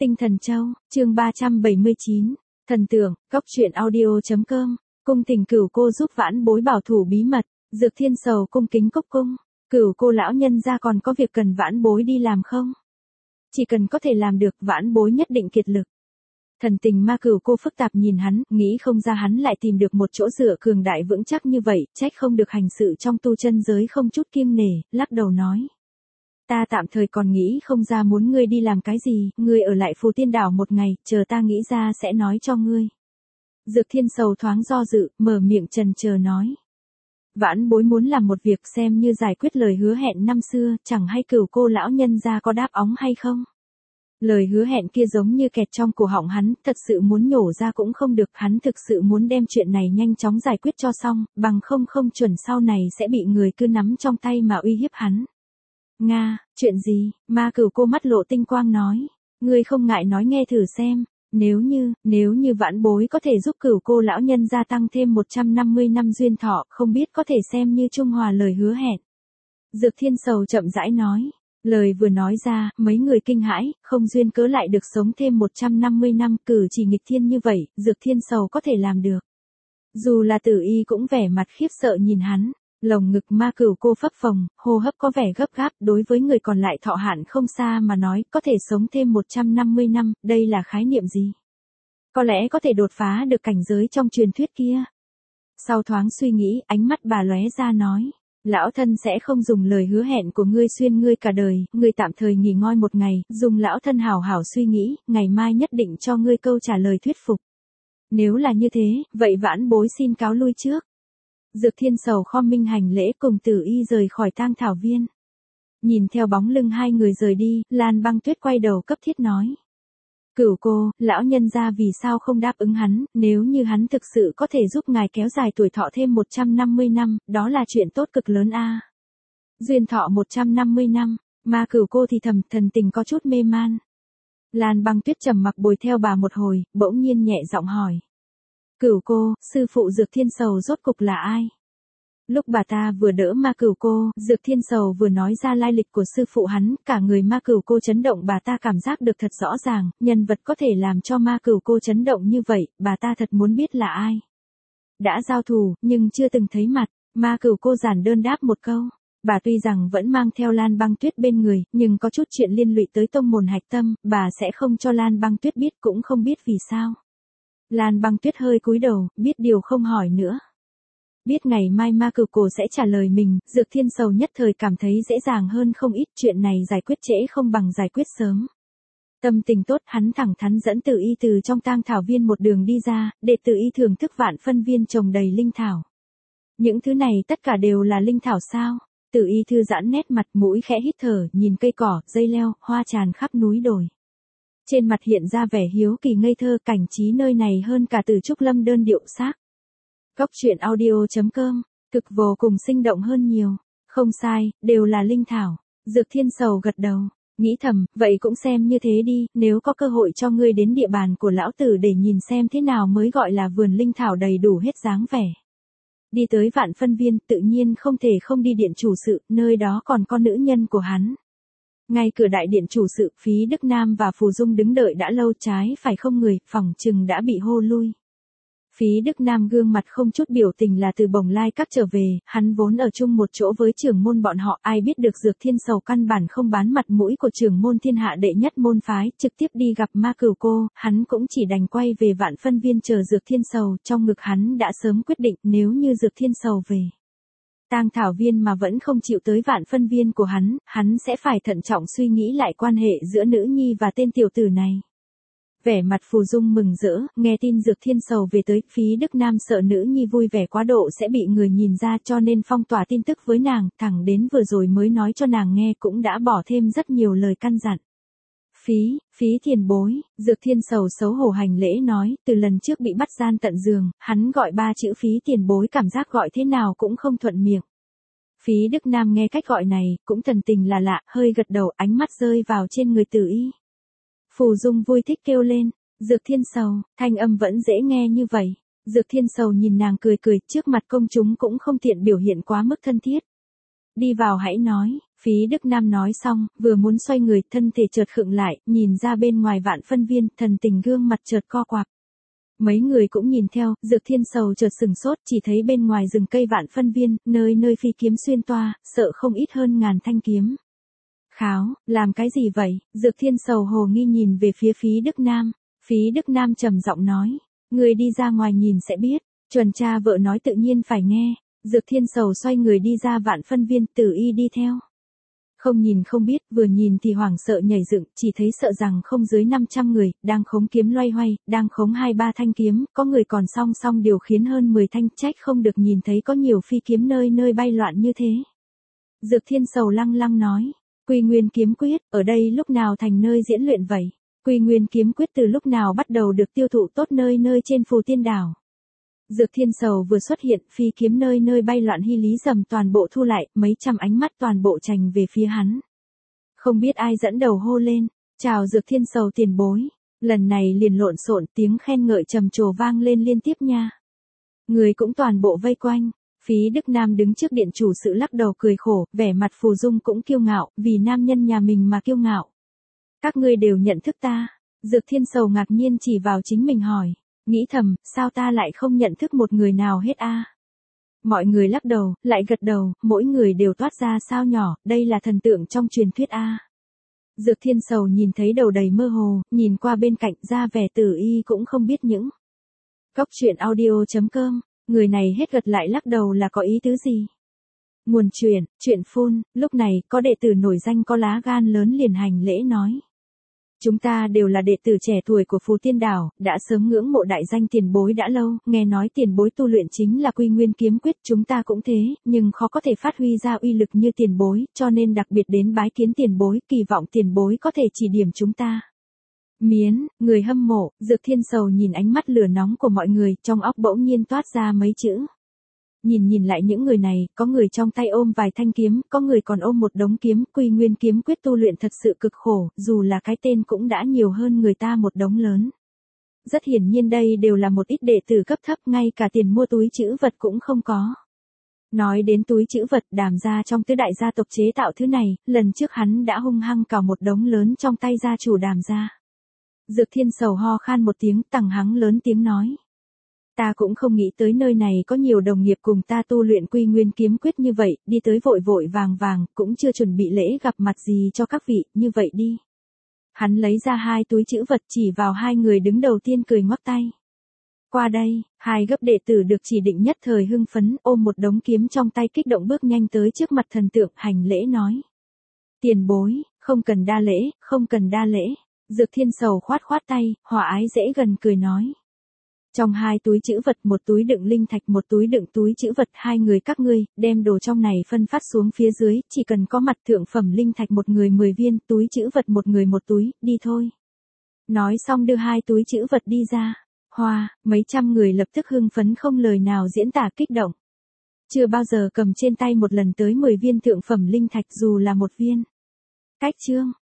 Tinh Thần Châu, chương 379, thần tượng, góc truyện audio.com, cung tình cửu cô giúp vãn bối bảo thủ bí mật, Dược Thiên Sầu cung kính cúc cung, cửu cô lão nhân gia còn có việc cần vãn bối đi làm không? Chỉ cần có thể làm được, vãn bối nhất định kiệt lực. Thần tình ma cửu cô phức tạp nhìn hắn, nghĩ không ra hắn lại tìm được một chỗ dựa cường đại vững chắc như vậy, trách không được hành sự trong tu chân giới không chút kiêng nể, lắc đầu nói. Ta tạm thời còn nghĩ không ra muốn ngươi đi làm cái gì, ngươi ở lại Phù Tiên Đảo một ngày, chờ ta nghĩ ra sẽ nói cho ngươi. Dược Thiên Sầu thoáng do dự, mở miệng chần chờ nói. Vãn bối muốn làm một việc xem như giải quyết lời hứa hẹn năm xưa, chẳng hay cửu cô lão nhân gia có đáp óng hay không? Lời hứa hẹn kia giống như kẹt trong cổ họng hắn, thật sự muốn nhổ ra cũng không được, hắn thực sự muốn đem chuyện này nhanh chóng giải quyết cho xong, bằng không chuẩn sau này sẽ bị người cứ nắm trong tay mà uy hiếp hắn. Nga, chuyện gì? Ma cửu cô mắt lộ tinh quang nói. Ngươi không ngại nói nghe thử xem, nếu như vãn bối có thể giúp cửu cô lão nhân gia tăng thêm 150 năm duyên thọ, không biết có thể xem như trung hòa lời hứa hẹn. Dược Thiên Sầu chậm rãi nói. Lời vừa nói ra, mấy người kinh hãi, không duyên cớ lại được sống thêm 150 năm, cử chỉ nghịch thiên như vậy, Dược Thiên Sầu có thể làm được. Dù là Tử Y cũng vẻ mặt khiếp sợ nhìn hắn, lồng ngực ma cửu cô phập phồng, hô hấp có vẻ gấp gáp, đối với người còn lại thọ hạn không xa mà nói, có thể sống thêm 150 năm, đây là khái niệm gì? Có lẽ có thể đột phá được cảnh giới trong truyền thuyết kia. Sau thoáng suy nghĩ, ánh mắt bà lóe ra nói. Lão thân sẽ không dùng lời hứa hẹn của ngươi xuyên ngươi cả đời, ngươi tạm thời nghỉ ngơi một ngày, dùng lão thân hảo hảo suy nghĩ, ngày mai nhất định cho ngươi câu trả lời thuyết phục. Nếu là như thế, vậy vãn bối xin cáo lui trước. Dược Thiên Sầu khom minh hành lễ cùng Tử Y rời khỏi tang thảo viên. Nhìn theo bóng lưng hai người rời đi, Lan Băng Tuyết quay đầu cấp thiết nói. Cửu cô, lão nhân gia vì sao không đáp ứng hắn, nếu như hắn thực sự có thể giúp ngài kéo dài tuổi thọ thêm 150 năm, đó là chuyện tốt cực lớn a. Duyên thọ 150 năm, ma cửu cô thì thầm, thần tình có chút mê man. Lan Băng Tuyết trầm mặc bồi theo bà một hồi, bỗng nhiên nhẹ giọng hỏi. Cửu cô, sư phụ Dược Thiên Sầu rốt cục là ai? Lúc bà ta vừa đỡ ma cửu cô, Dược Thiên Sầu vừa nói ra lai lịch của sư phụ hắn, cả người ma cửu cô chấn động, bà ta cảm giác được thật rõ ràng, nhân vật có thể làm cho ma cửu cô chấn động như vậy, bà ta thật muốn biết là ai. Đã giao thủ, nhưng chưa từng thấy mặt, ma cửu cô giản đơn đáp một câu. Bà tuy rằng vẫn mang theo Lan Băng Tuyết bên người, nhưng có chút chuyện liên lụy tới tông môn hạch tâm, bà sẽ không cho Lan Băng Tuyết biết, cũng không biết vì sao. Lan Băng Tuyết hơi cúi đầu, biết điều không hỏi nữa. Biết ngày mai ma cửu cô sẽ trả lời mình, Dược Thiên Sầu nhất thời cảm thấy dễ dàng hơn không ít, chuyện này giải quyết trễ không bằng giải quyết sớm. Tâm tình tốt, hắn thẳng thắn dẫn Tử Y từ trong tang thảo viên một đường đi ra, để Tử Y thưởng thức vạn phân viên trồng đầy linh thảo. Những thứ này tất cả đều là linh thảo sao? Tử Y thư giãn nét mặt, mũi khẽ hít thở, nhìn cây cỏ, dây leo, hoa tràn khắp núi đồi. Trên mặt hiện ra vẻ hiếu kỳ ngây thơ, cảnh trí nơi này hơn cả Từ Trúc Lâm đơn điệu xác. Góc truyện audio.com, cực vô cùng sinh động hơn nhiều. Không sai, đều là linh thảo. Dược Thiên Sầu gật đầu, nghĩ thầm, vậy cũng xem như thế đi, nếu có cơ hội cho ngươi đến địa bàn của lão tử để nhìn xem thế nào mới gọi là vườn linh thảo đầy đủ hết dáng vẻ. Đi tới vạn phân viên, tự nhiên không thể không đi điện chủ sự, nơi đó còn có nữ nhân của hắn. Ngay cửa đại điện chủ sự, Phí Đức Nam và Phù Dung đứng đợi đã lâu, trái phải không người, phỏng chừng đã bị hô lui. Phí Đức Nam gương mặt không chút biểu tình là từ Bồng Lai Các trở về, hắn vốn ở chung một chỗ với trưởng môn bọn họ, ai biết được Dược Thiên Sầu căn bản không bán mặt mũi của trưởng môn thiên hạ đệ nhất môn phái, trực tiếp đi gặp ma cửu cô, hắn cũng chỉ đành quay về vạn phân viên chờ Dược Thiên Sầu, trong ngực hắn đã sớm quyết định nếu như Dược Thiên Sầu về tang thảo viên mà vẫn không chịu tới vạn phân viên của hắn sẽ phải thận trọng suy nghĩ lại quan hệ giữa nữ nhi và tên tiểu tử này. Vẻ mặt Phù Dung mừng rỡ, nghe tin Dược Thiên Sầu về tới, Phí Đức Nam sợ nữ nhi vui vẻ quá độ sẽ bị người nhìn ra cho nên phong tỏa tin tức với nàng, thẳng đến vừa rồi mới nói cho nàng nghe cũng đã bỏ thêm rất nhiều lời căn dặn. Phí tiền bối, Dược Thiên Sầu xấu hổ hành lễ nói, từ lần trước bị bắt gian tận giường, hắn gọi 3 chữ Phí tiền bối cảm giác gọi thế nào cũng không thuận miệng. Phí Đức Nam nghe cách gọi này, cũng thần tình là lạ, hơi gật đầu, ánh mắt rơi vào trên người Tử Y. Phù Dung vui thích kêu lên, Dược Thiên Sầu, thanh âm vẫn dễ nghe như vậy. Dược Thiên Sầu nhìn nàng cười cười, trước mặt công chúng cũng không tiện biểu hiện quá mức thân thiết. Đi vào hãy nói, Phí Đức Nam nói xong, vừa muốn xoay người, thân thể chợt khựng lại, nhìn ra bên ngoài Vạn Phân Viên, thần tình gương mặt chợt co quắp. Mấy người cũng nhìn theo, Dược Thiên Sầu chợt sừng sốt, chỉ thấy bên ngoài rừng cây Vạn Phân Viên, nơi nơi phi kiếm xuyên toa, sợ không ít hơn ngàn thanh kiếm. Kháo, làm cái gì vậy? Dược Thiên Sầu hồ nghi nhìn về phía Phí Đức Nam. Phí Đức Nam trầm giọng nói, người đi ra ngoài nhìn sẽ biết. Chuẩn cha vợ nói tự nhiên phải nghe. Dược Thiên Sầu xoay người đi ra Vạn Phân Viên, Tử Y đi theo. Không nhìn không biết, vừa nhìn thì hoảng sợ nhảy dựng, chỉ thấy sợ rằng không dưới 500 người, đang khống kiếm loay hoay, đang khống 2-3 thanh kiếm, có người còn song song điều khiến hơn 10 thanh, trách không được nhìn thấy có nhiều phi kiếm nơi nơi bay loạn như thế. Dược Thiên Sầu lăng lăng nói, Quy Nguyên kiếm quyết, ở đây lúc nào thành nơi diễn luyện vậy? Quy Nguyên kiếm quyết từ lúc nào bắt đầu được tiêu thụ tốt nơi nơi trên Phù Tiên Đảo? Dược Thiên Sầu vừa xuất hiện, phi kiếm nơi nơi bay loạn hy lý dầm toàn bộ thu lại, mấy trăm ánh mắt toàn bộ trành về phía hắn. Không biết ai dẫn đầu hô lên, chào Dược Thiên Sầu tiền bối. Lần này liền lộn xộn, tiếng khen ngợi trầm trồ vang lên liên tiếp nha. Người cũng toàn bộ vây quanh. Phí Đức Nam đứng trước điện chủ sự lắc đầu cười khổ, vẻ mặt phù dung cũng kiêu ngạo, vì nam nhân nhà mình mà kiêu ngạo. Các ngươi đều nhận thức ta. Dược Thiên Sầu ngạc nhiên chỉ vào chính mình hỏi. Nghĩ thầm, sao ta lại không nhận thức một người nào hết a? Mọi người lắc đầu, lại gật đầu, mỗi người đều toát ra sao nhỏ, đây là thần tượng trong truyền thuyết a. Dược Thiên Sầu nhìn thấy đầu đầy mơ hồ, nhìn qua bên cạnh ra vẻ Tử Y cũng không biết những. Góc truyện audio.com, người này hết gật lại lắc đầu là có ý tứ gì? Nguồn truyện phun, lúc này có đệ tử nổi danh có lá gan lớn liền hành lễ nói. Chúng ta đều là đệ tử trẻ tuổi của Phù Tiên Đảo, đã sớm ngưỡng mộ đại danh tiền bối đã lâu, nghe nói tiền bối tu luyện chính là Quy Nguyên kiếm quyết, chúng ta cũng thế, nhưng khó có thể phát huy ra uy lực như tiền bối, cho nên đặc biệt đến bái kiến tiền bối, kỳ vọng tiền bối có thể chỉ điểm chúng ta. Miến, người hâm mộ, Dược Thiên Sầu nhìn ánh mắt lửa nóng của mọi người, trong óc bỗng nhiên toát ra mấy chữ. Nhìn lại những người này, có người trong tay ôm vài thanh kiếm, có người còn ôm một đống kiếm, Quy Nguyên kiếm quyết tu luyện thật sự cực khổ, dù là cái tên cũng đã nhiều hơn người ta một đống lớn. Rất hiển nhiên đây đều là một ít đệ tử cấp thấp, ngay cả tiền mua túi trữ vật cũng không có. Nói đến túi trữ vật, Đàm gia trong tứ đại gia tộc chế tạo thứ này, lần trước hắn đã hung hăng cào một đống lớn trong tay gia chủ Đàm gia. Dược Thiên Sầu ho khan một tiếng, tằng hắng lớn tiếng nói. Ta cũng không nghĩ tới nơi này có nhiều đồng nghiệp cùng ta tu luyện Quy Nguyên kiếm quyết như vậy, đi tới vội vội vàng, cũng chưa chuẩn bị lễ gặp mặt gì cho các vị, như vậy đi. Hắn lấy ra 2 túi trữ vật chỉ vào 2 người đứng đầu tiên cười ngoắc tay. Qua đây, 2 gấp đệ tử được chỉ định nhất thời hưng phấn, ôm một đống kiếm trong tay kích động bước nhanh tới trước mặt thần tượng, hành lễ nói. Tiền bối, không cần đa lễ, không cần đa lễ. Dược Thiên Sầu khoát tay, hòa ái dễ gần cười nói. Trong 2 túi trữ vật, một túi đựng linh thạch, một túi đựng túi trữ vật, 2 người các ngươi, đem đồ trong này phân phát xuống phía dưới, chỉ cần có mặt thượng phẩm linh thạch một người 10 viên, túi trữ vật một người một túi, đi thôi. Nói xong đưa 2 túi trữ vật đi ra. Hoa, mấy trăm người lập tức hưng phấn không lời nào diễn tả kích động. Chưa bao giờ cầm trên tay một lần tới 10 viên thượng phẩm linh thạch dù là một viên. Cách chương.